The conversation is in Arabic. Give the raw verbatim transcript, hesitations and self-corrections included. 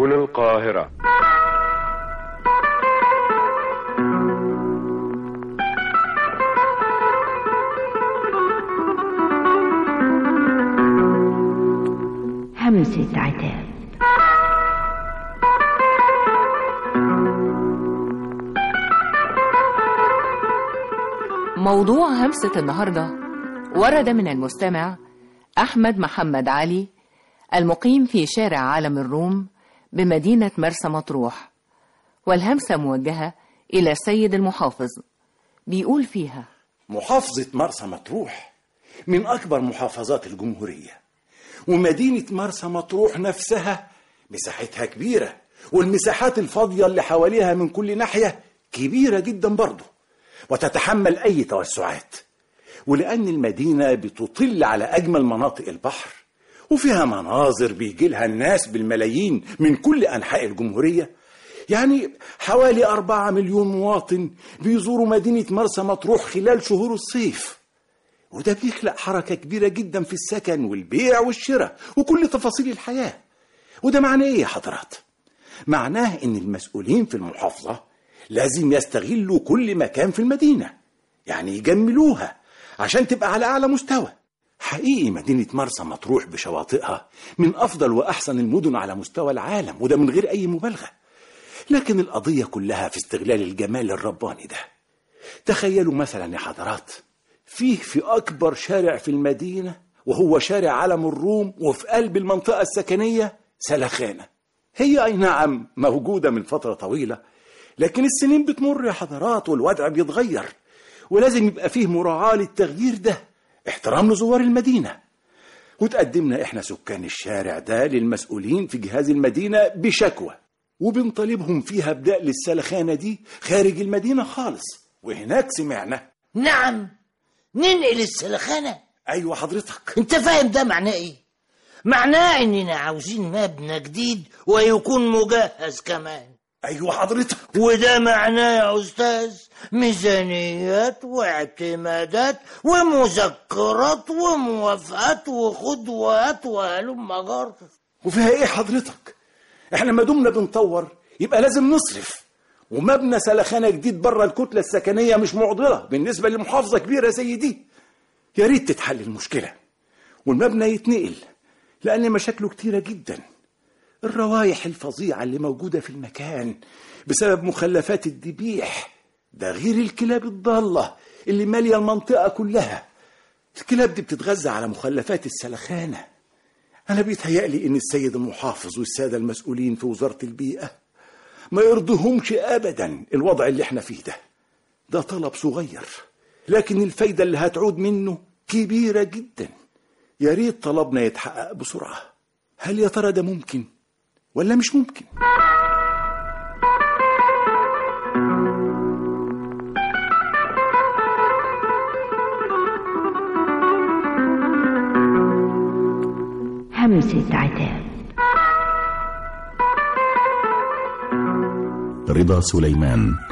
هنا القاهرة. همسة عتاب. موضوع همسة النهاردة ورد من المستمع أحمد محمد علي المقيم في شارع عالم الروم بمدينة مرسى مطروح، والهمسة موجهة إلى السيد المحافظ. بيقول فيها: محافظة مرسى مطروح من أكبر محافظات الجمهورية، ومدينة مرسى مطروح نفسها مساحتها كبيرة، والمساحات الفاضية اللي حواليها من كل ناحية كبيرة جدا برضه، وتتحمل أي توسعات. ولأن المدينة بتطل على أجمل مناطق البحر، وفيها مناظر بيجيلها الناس بالملايين من كل أنحاء الجمهورية، يعني حوالي أربعة مليون مواطن بيزوروا مدينة مرسى مطروح خلال شهور الصيف، وده بيخلق حركة كبيرة جدا في السكن والبيع والشراء وكل تفاصيل الحياة. وده معناه إيه يا حضرات؟ معناه إن المسؤولين في المحافظة لازم يستغلوا كل مكان في المدينة، يعني يجملوها عشان تبقى على أعلى مستوى. حقيقي مدينة مرسى مطروح بشواطئها من أفضل وأحسن المدن على مستوى العالم، وده من غير أي مبالغة. لكن القضية كلها في استغلال الجمال الرباني ده. تخيلوا مثلا يا حضرات، فيه في أكبر شارع في المدينة وهو شارع عالم الروم، وفي قلب المنطقة السكنية سلخانة. هي أي نعم موجودة من فترة طويلة، لكن السنين بتمر يا حضرات والوضع بيتغير، ولازم يبقى فيه مراعاة للتغيير ده، احترام لزوار المدينة. وتقدمنا احنا سكان الشارع ده للمسؤولين في جهاز المدينة بشكوى، وبنطالبهم فيها بدأ للسلخانة دي خارج المدينة خالص. وهناك سمعنا: نعم، ننقل السلخانة. ايوه حضرتك. انت فاهم ده معناه ايه؟ معناه اننا عاوزين مبنى جديد ويكون مجهز كمان. ايوه حضرتك. وده معناه يا استاذ ميزانيات واعتمادات ومذكرات وموافقات وخطوات وهلم جر. وفيها ايه حضرتك؟ احنا ما دمنا بنطور يبقى لازم نصرف، ومبنى سلخانة جديد بره الكتلة السكنية مش معضلة بالنسبة لمحافظة كبيرة زي دي. يا ريت تتحل المشكلة والمبنى يتنقل، لأن مشاكله كتيرة جدا. الروايح الفظيعة اللي موجودة في المكان بسبب مخلفات الذبيح، ده غير الكلاب الضالة اللي مالية المنطقة كلها. الكلاب دي بتتغذى على مخلفات السلخانة. أنا بيتهيألي إن السيد المحافظ والسادة المسؤولين في وزارة البيئة ما يرضيهمش أبدا الوضع اللي احنا فيه ده. ده طلب صغير، لكن الفايدة اللي هتعود منه كبيرة جدا. يا ريت طلبنا يتحقق بسرعة. هل يا ترى ده ممكن ولا مش ممكن؟ همسة عتاب. رضا سليمان.